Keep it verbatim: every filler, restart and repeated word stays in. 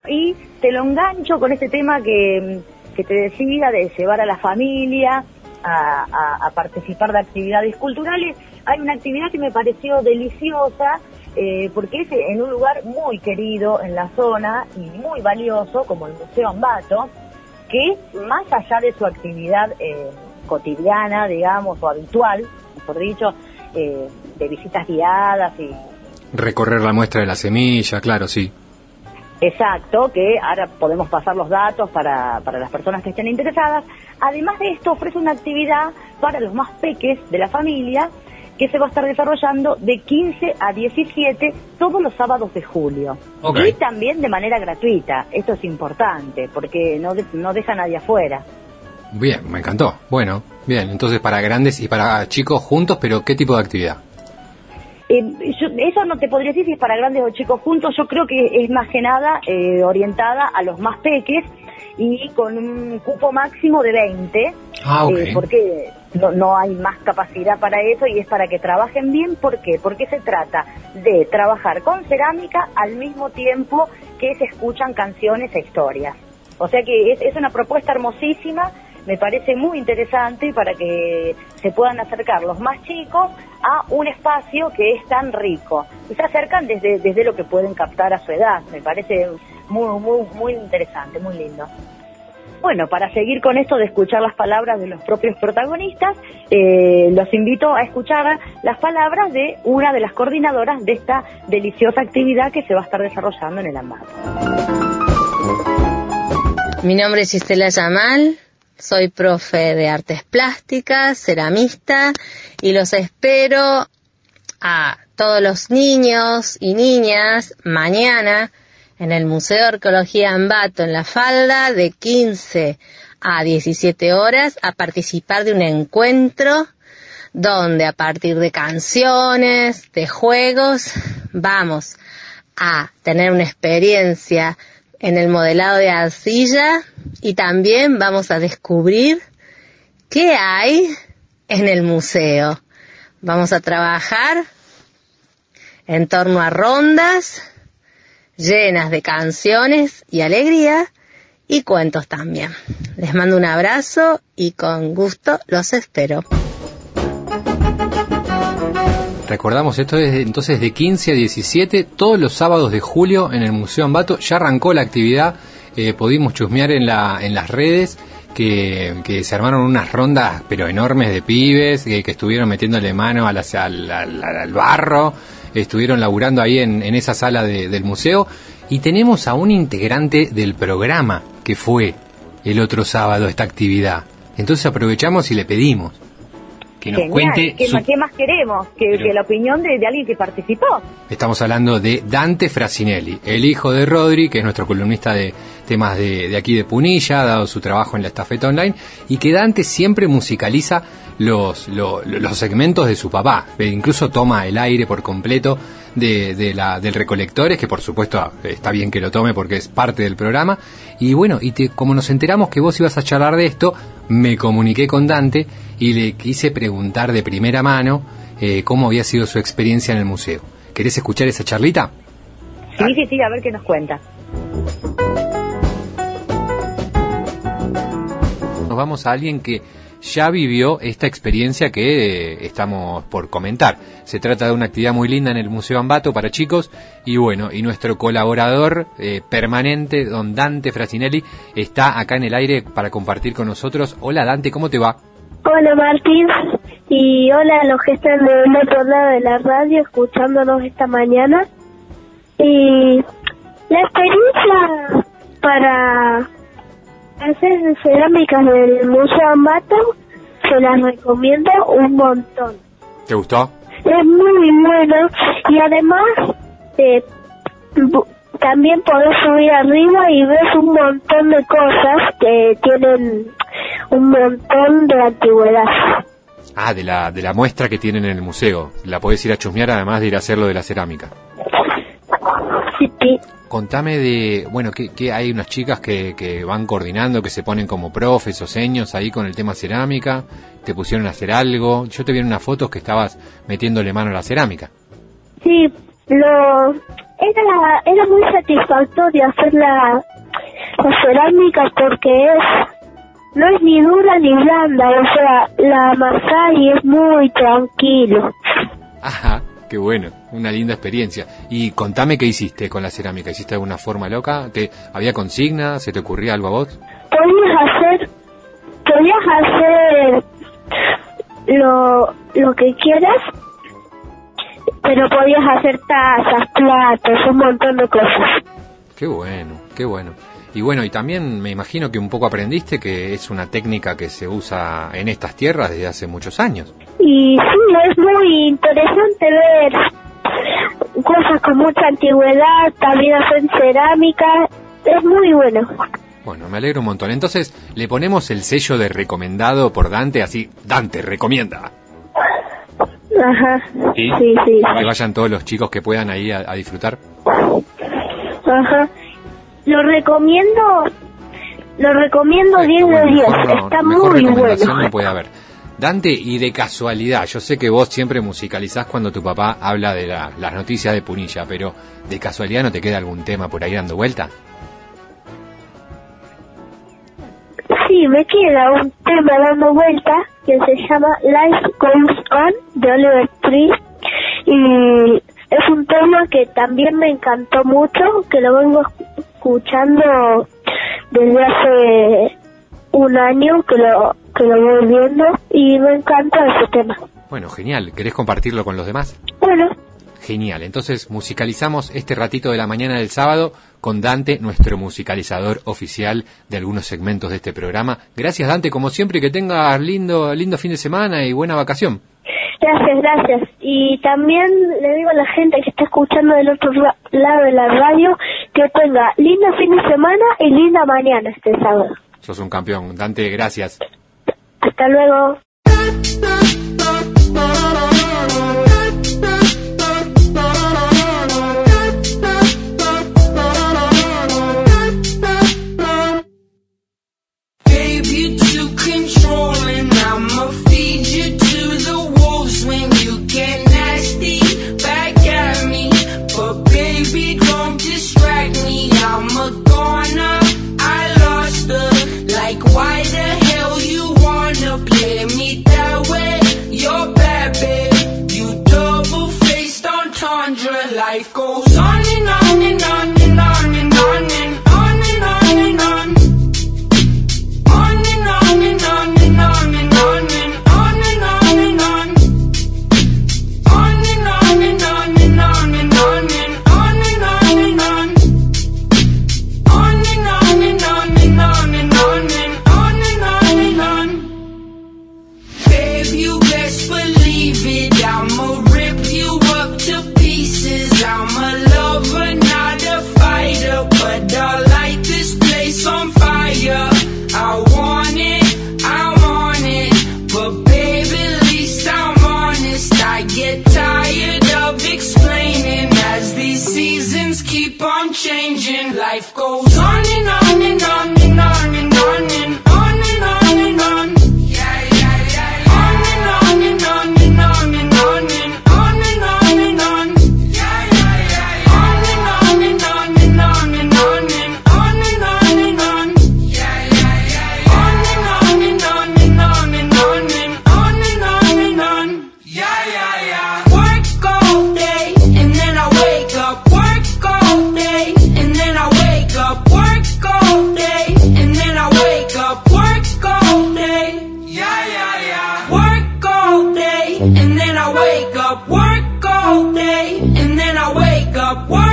y te lo engancho con este tema que, que te decía de llevar a la familia a, a, a participar de actividades culturales. Hay una actividad que me pareció deliciosa, eh, porque es en un lugar muy querido en la zona y muy valioso, como el Museo Ambato, que más allá de su actividad eh, cotidiana, digamos, o habitual, mejor dicho, eh, de visitas guiadas y... Recorrer la muestra de la semilla, claro, sí. Exacto, que ahora podemos pasar los datos para, para las personas que estén interesadas. Además de esto, ofrece una actividad para los más peques de la familia, que se va a estar desarrollando de quince a diecisiete todos los sábados de julio. Okay. Y también de manera gratuita. Esto es importante, porque no, de, no deja a nadie afuera. Bien, me encantó. Bueno, bien, entonces para grandes y para chicos juntos, pero ¿qué tipo de actividad? Eh, yo, eso no te podría decir si es para grandes o chicos juntos. Yo creo que es más que nada eh, orientada a los más peques y con un cupo máximo de veinte. Ah, okay. eh, porque no, no hay más capacidad para eso y es para que trabajen bien. ¿Por qué? Porque se trata de trabajar con cerámica al mismo tiempo que se escuchan canciones e historias. O sea que es, es una propuesta hermosísima. Me parece muy interesante para que se puedan acercar los más chicos a un espacio que es tan rico. Y se acercan desde, desde lo que pueden captar a su edad. Me parece muy, muy, muy interesante, muy lindo. Bueno, para seguir con esto de escuchar las palabras de los propios protagonistas, eh, los invito a escuchar las palabras de una de las coordinadoras de esta deliciosa actividad que se va a estar desarrollando en el Ambato. Mi nombre es Gisela Yamal. Soy profe de artes plásticas, ceramista, y los espero a todos los niños y niñas mañana en el Museo de Arqueología Ambato, en La Falda, de quince a diecisiete horas, a participar de un encuentro donde a partir de canciones, de juegos, vamos a tener una experiencia en el modelado de arcilla y también vamos a descubrir qué hay en el museo. Vamos a trabajar en torno a rondas llenas de canciones y alegría y cuentos también. Les mando un abrazo y con gusto los espero. Recordamos, esto es entonces de quince a diecisiete, todos los sábados de julio en el Museo Ambato. Ya arrancó la actividad, eh, pudimos chusmear en la en las redes que, que se armaron unas rondas pero enormes de pibes que, que estuvieron metiéndole mano a la, al, al, al barro, estuvieron laburando ahí en, en esa sala de, del museo. Y tenemos a un integrante del programa que fue el otro sábado esta actividad. Entonces aprovechamos y le pedimos que nos Genial. cuente ¿Qué, su... ¿Qué más queremos? Que, Pero... que la opinión de, de alguien que participó. Estamos hablando de Dante Frasinelli, el hijo de Rodri, que es nuestro columnista de temas de, de aquí de Punilla, dado su trabajo en la Estafeta Online, y que Dante siempre musicaliza los, los, los segmentos de su papá, e incluso toma el aire por completo de, de la, del Recolectores, que por supuesto está bien que lo tome porque es parte del programa. Y bueno, y te, como nos enteramos que vos ibas a charlar de esto, me comuniqué con Dante y le quise preguntar de primera mano eh, cómo había sido su experiencia en el museo. ¿Querés escuchar esa charlita? Sí, sí, sí, a ver qué nos cuenta. Nos vamos a alguien que ya vivió esta experiencia que eh, estamos por comentar. Se trata de una actividad muy linda en el Museo Ambato para chicos y bueno, y nuestro colaborador eh, permanente, don Dante Frasinelli, está acá en el aire para compartir con nosotros. Hola Dante, ¿cómo te va? Hola Martín, y hola a los que están del otro lado de la radio escuchándonos esta mañana. Y la experiencia para hacer cerámicas del Museo Ambato se las recomiendo un montón. ¿Te gustó? Es muy bueno y además eh, también podés subir arriba y ves un montón de cosas que tienen un montón de antigüedad. Ah, de la de la muestra que tienen en el museo. La podés ir a chusmear además de ir a hacer lo de la cerámica. Sí, sí. Contame de, bueno, que, que hay unas chicas que, que van coordinando, que se ponen como profes o seños ahí con el tema cerámica, te pusieron a hacer algo. Yo te vi en unas fotos que estabas metiéndole mano a la cerámica. Sí, lo era, era muy satisfactorio hacer la, la cerámica porque es, no es ni dura ni blanda, o sea, la amasás y es muy tranquilo. Ajá, qué bueno, una linda experiencia. Y contame qué hiciste con la cerámica, ¿hiciste alguna forma loca? ¿Te, ¿Había consigna? ¿Se te ocurría algo a vos? Podías hacer, podías hacer lo, lo que quieras, pero podías hacer tazas, platos, un montón de cosas. Qué bueno, qué bueno. Y bueno, y también me imagino que un poco aprendiste que es una técnica que se usa en estas tierras desde hace muchos años. Y sí, es muy interesante ver cosas con mucha antigüedad, también hacen cerámica, es muy bueno. Bueno, me alegro un montón. Entonces, le ponemos el sello de recomendado por Dante, así, Dante recomienda. Ajá, ¿Sí? sí, sí. Para que vayan todos los chicos que puedan ahí a, a disfrutar. Ajá. Lo recomiendo, lo recomiendo diez de diez, está mejor muy recomendación bueno. no puede haber. Dante, y de casualidad, yo sé que vos siempre musicalizás cuando tu papá habla de la, las noticias de Punilla, pero ¿de casualidad no te queda algún tema por ahí dando vuelta? Sí, me queda un tema dando vuelta que se llama Life Goes On de Oliver Tree y es un tema que también me encantó mucho, que lo vengo escuchando desde hace un año que lo que lo voy viendo y me encanta ese tema. Bueno, genial. ¿Querés compartirlo con los demás? Bueno. Genial. Entonces musicalizamos este ratito de la mañana del sábado con Dante, nuestro musicalizador oficial de algunos segmentos de este programa. Gracias, Dante, como siempre, y que tengas lindo, lindo fin de semana y buena vacación. Gracias, gracias. Y también le digo a la gente que está escuchando del otro lado de la radio que tenga lindo fin de semana y linda mañana este sábado. Sos un campeón. Dante, gracias. Hasta luego. Why the hell you wanna play me that way? You're bad, babe. You double-faced entendre. Life goes on and on and on and on and on and on and on and on. On and on and on and on and on and on and on and on. On and on and on and on and on and on and on and on. On and on and on and on and on and you best believe it, I'ma rip you up to pieces. I'm a lover, not a fighter, but I'll light this place on fire. I want it, I'm on it, but baby, at least I'm honest. I get tired of explaining as these seasons keep on changing. Life goes on and on and on and on and on and on and on and on. Work all day, and then I wake up, work